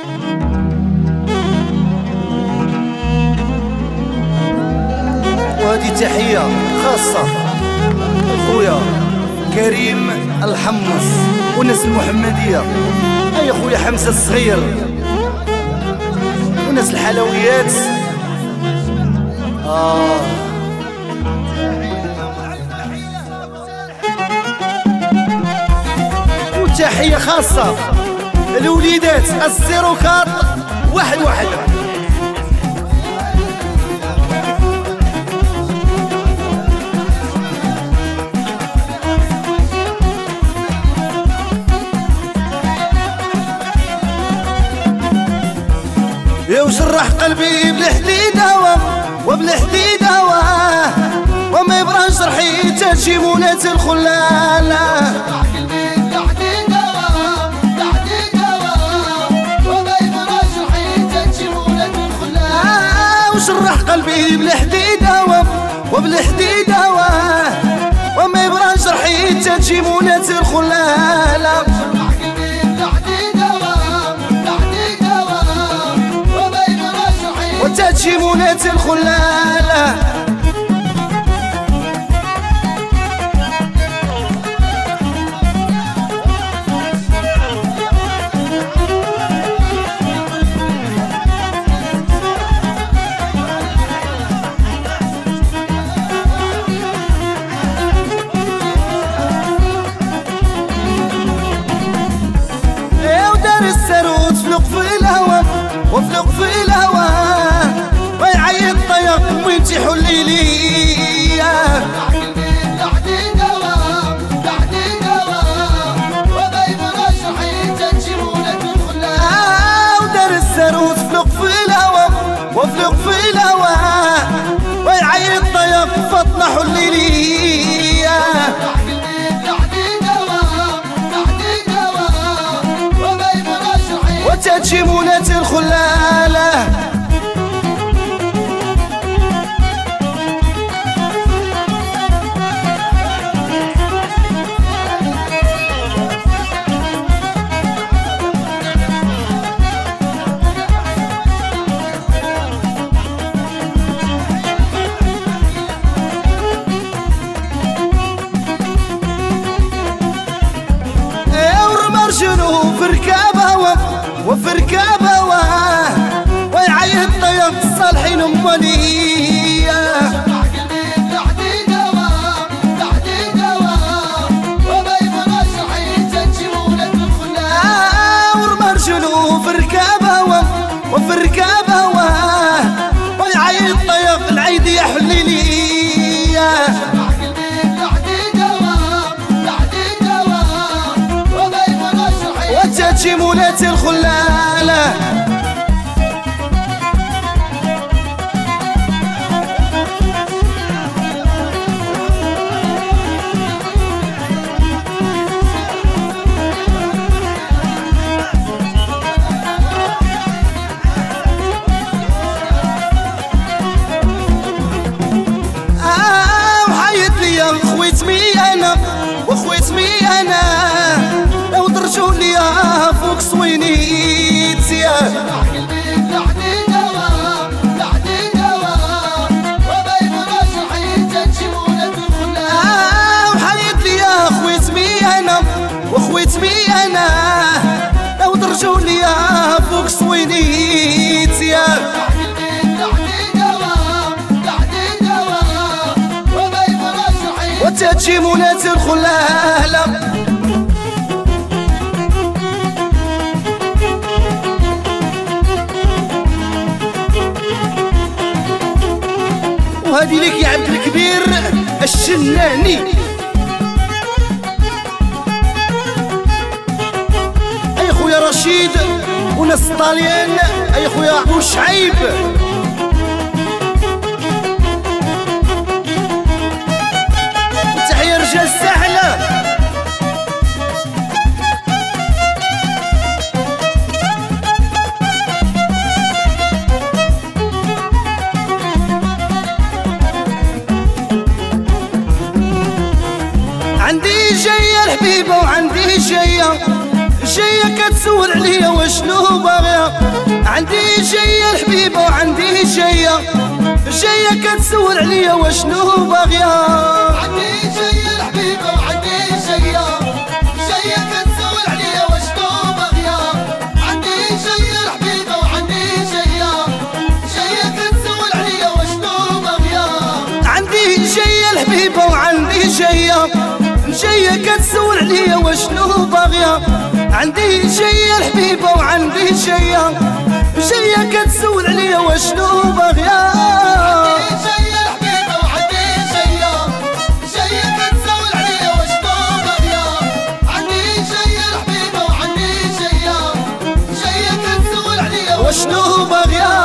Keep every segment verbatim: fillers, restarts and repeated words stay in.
وهذه تحية خاصة خويا كريم الحمص والناس المحمدية، أي خويا حمزة الصغير والناس الحلويات. آه وتحية خاصة الوليدات الزيروكات واحد واحد. يا وشرح قلبي بالحديدة وبالحديدة وما يبرى شرحي تجي مولات الخلالة. وشرح قلبي بالحديدة وبالحديدة وما يبرى شرحي تجي مولات الخلالة. وتجي مولات الخلالة. وفلق في الهوى ويعيط طيق ويمشي حلي لي. ودار الساروت فلق في الهوى وفلق في الهوى ويعيط طيق فطنة حلي لي. وتجي مولات الخلالة. ورمرجنو في ركابها وفي ركابها ويعيط طيب الصالحين امالية. ورمرجنو في ركابها وفي ركابها ويعيط طيب العيد يا حليلي. وتجي مولات الخلالة. آه وحيت لي خويت مي أنا وخويت مي أنا لو درجوا لي فوق صوينيتي. وحيت لي يا خويت مي أنا وخويت مي أنا لو درجوا لي فوق صوينيتي. وتجي مولات الخلالة. وهذه لك يا عبد الكبير الشناني. اي خويا رشيد وناس طاليان، اي خويا ابو شعيب. تحية رجال الساحلة. عندي جاية الحبيبة وعندي جاية جاية كتسول عليا وشنو باغية. عندي جاية الحبيبة وعندي جاية جاية كتسول عليا واشنو باغية. عندي جاية الحبيبة وعندي جاية جاية كتسول عليا واشنو باغية. عندي جاية الحبيبة وعندي جاية جاية كتسول عليا واشنو باغية. عندي جاية الحبيبة وعندي جاية جاية كتسول عليا واشنو باغية. عندي جاية الحبيبة وعندي جاية جاية كتسول عليا واشنو باغية. عندي جاية الحبيبة وعندي جاية جاية كتسول عليا واشنو باغية. عندي جاية الحبيبة وعندي جاية جاية كتسول عليا واشنو باغية.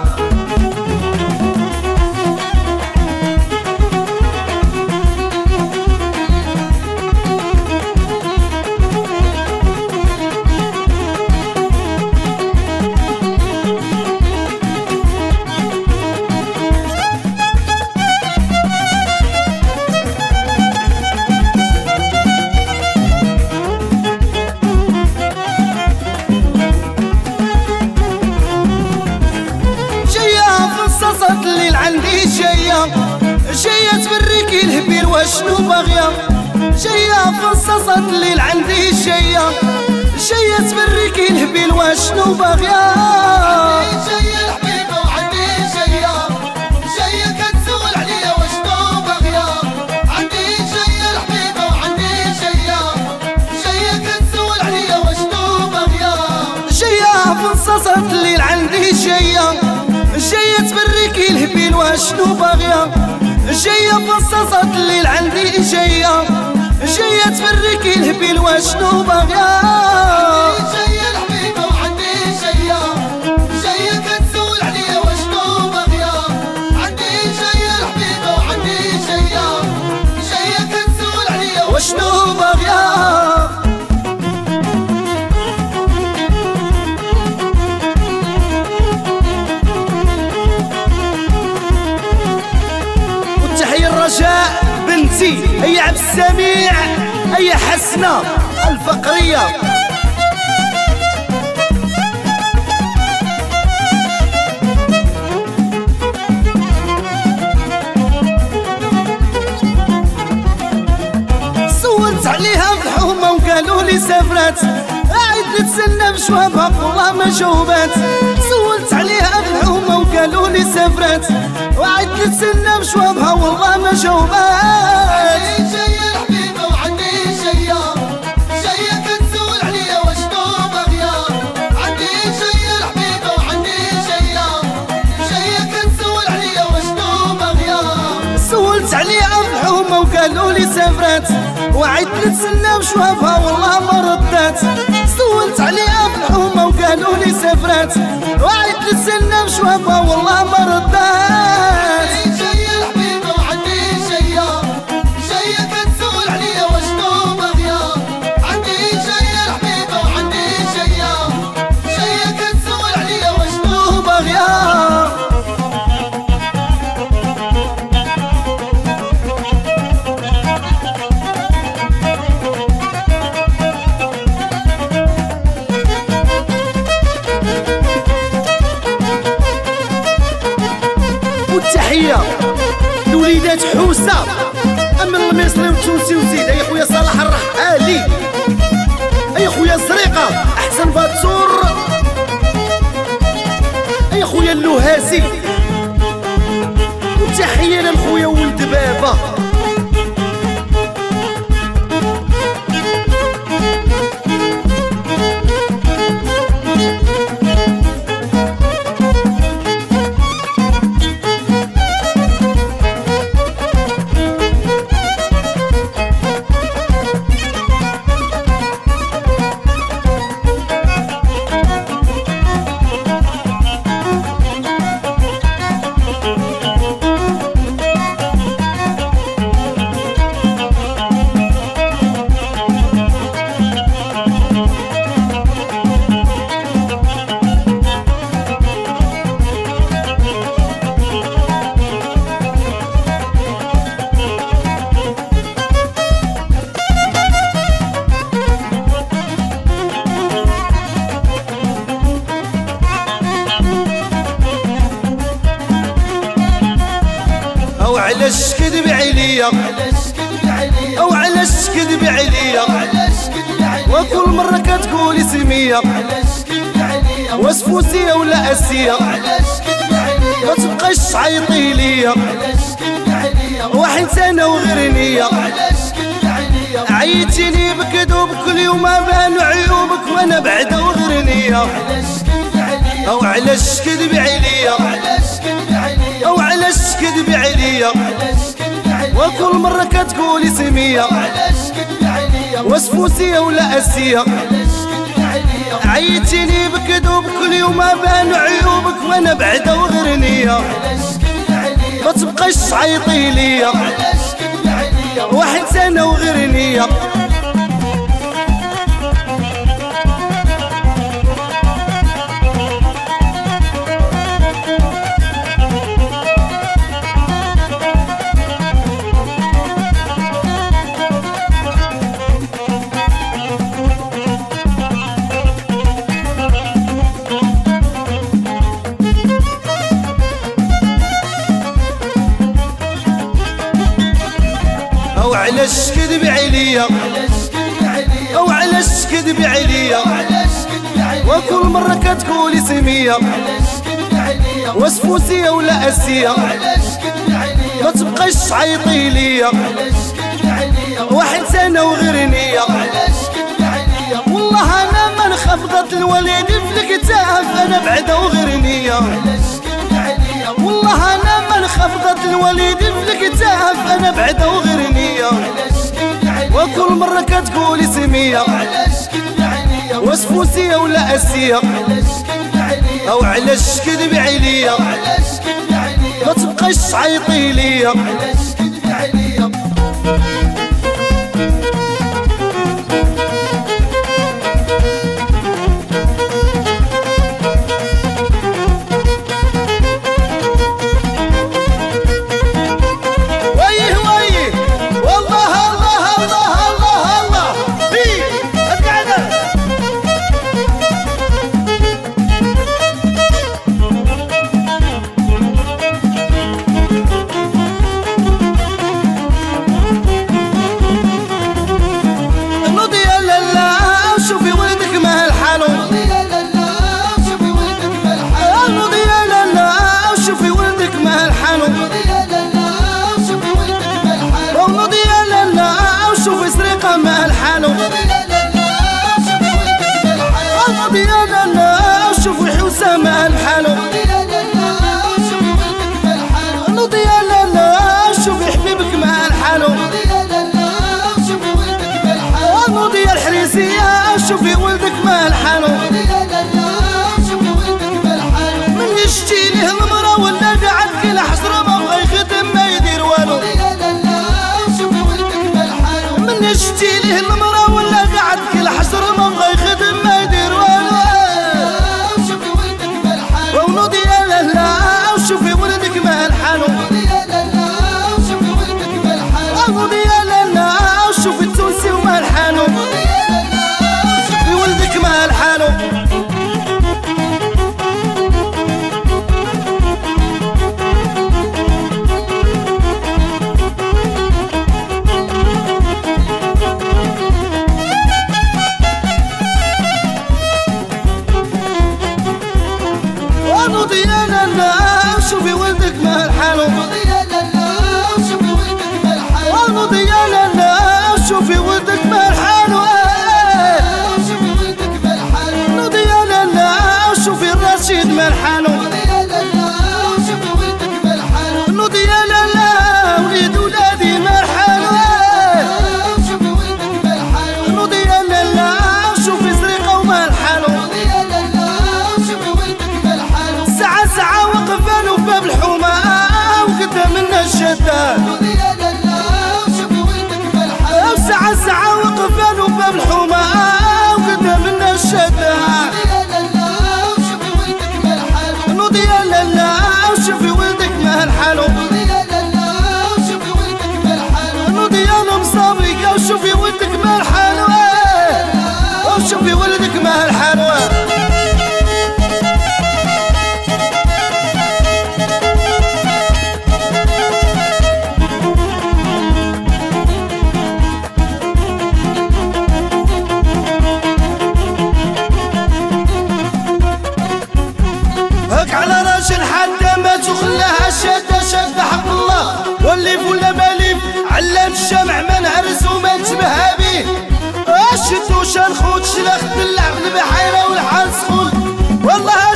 صوت الليل عندي جاية جاية تبريكي الهبيل واشنو باغية. جاية فصصت الليل عندي جاية جاية تبريكي الهبيل واشنو باغية. عندي جاية الحبيبة وعندي جاية جاية كتسول عليا واشنو باغية. عندي جاية الحبيبة وعندي جاية جاية كتسول عليا واشنو باغية. جاية فصصت الليل عندي جاية جاية تبريكي الهبيل واشنو باغية. جاية فصصت الليل عندي جاية جاية تبريكي الهبيل واشنو باغية. عندي جاية الحبيبة وعندي جاية جاية كتسول عليا واشنو باغية. عندي جاية الحبيبة وعندي جاية جاية كتسول عليا واشنو باغية. الرجاء بنتي هي عبد السميع هي حسنة الفقرية. سولت عليها في الحومة وقالوا لي سافرات قاعد نتسنى بشوابها والله ما جاوبات. سولت عليها في الحومة وقالوا لي سافرات وعد نتسنى بشوابها والله ما جاوبات. عندي جاية الحبيبة وعندي جاية جاية كتسول عليا واشنو باغية. عندي جاية الحبيبة وعندي جاية جاية كتسول عليا واشنو باغية. سولت عليها في الحومة وقالوا لي سافرات وعد نتسنى بشوابها والله ما ردات. سولت عليها في الحومة وقالوا لي سافرات وعد نتسنى بشوابها والله ما ردات. عندي جاية الحبيبة وعندي جاية جاية كتسول عليا واشنو باغية. عندي جاية الحبيبة وعندي جاية جاية كتسول عليا واشنو باغية. والتحية لوليدات حوسة أمن المصري والتونسي وزيد. أي خويا صلاح الرحالي أي خويا زريقة أحسن باتور أي خويا اللوهاسي. وتحية للخويا ولد بابا. وعلاش كذب عليا وعلاش كذب عليا وكل مرة كتقول اسمية وسفوسية ولا اسية ما تبقاش تعيطي ليا وحيت انا وغير نية عيتيني بكذوب كل يوم بان عيوبك وانا بعد وغير نية وعلاش كذب عليا وعلاش كذب عليا وكل مرة كتقول اسمية وسفوسية ولا اسية عيتيني بكذوب كل يوم بان عيوبك وانا بعد وغير نية ما تبقاش تعيطي ليا وحيت انا وغير نية وعلاش كذب عليا وعلاش كذب عليا وكل مرة كتقول اسمية وسفوسية ولا اسية ما تبقاش تعيطي ليا وحيت انا وغير نية والله انا ما نخفضت الوالدين في الكتاف انا بعد وغير نية والله انا ما نخفضت الوالدين في الكتاف انا بعد وغير نية وكل مرة كتقول اسمية وسفوسية ولا اسية وعلاش كذب عليا ما تبقاش تعيطي ليا مع الحالو نوضي يا لالا شوفي حبيبك مع الحالو نوضي يا الحريسية شوفي ولدك مع الحالو من يشتي ليه المرا ولا قعد كل حسرة ما بغا يخدم ما يدير والو من يشتي ليه المرا ولا قعد كل حسرة ما بغا يخدم ما يدير والو شوفي ولدك مع الحالو نوضي يا لالا شوفي التونسي ومع الحالو شوفي ولدك مع الحالو نوضي يا لالا شوفي ولدك مع الحالو نوضي يا لالا شوفي ولدك مع الحالو نوضي يا لالا شوفي الرشيد مع الحالو نوضي يا لالا وليد ولادي مع الحالو نوضي يا لالا شوفي سريقة ومع الحالو ساعة ساعة وقفانو في باب الحومة وقدام منا الشداد ساعة ساعة وقفانو في باب الحومة وقدام منا الشداد نوضي يا لالا شوفي ولدك مع الحالو نوضي يا المصابيقة وشوفي ولدك مع الحالو وشوفي ولدك مع الحالو الجامع ما نهرس وما نشبهها بيه. اشدو شنخوت شلخ بالعقل بحيرة والحال سخون والله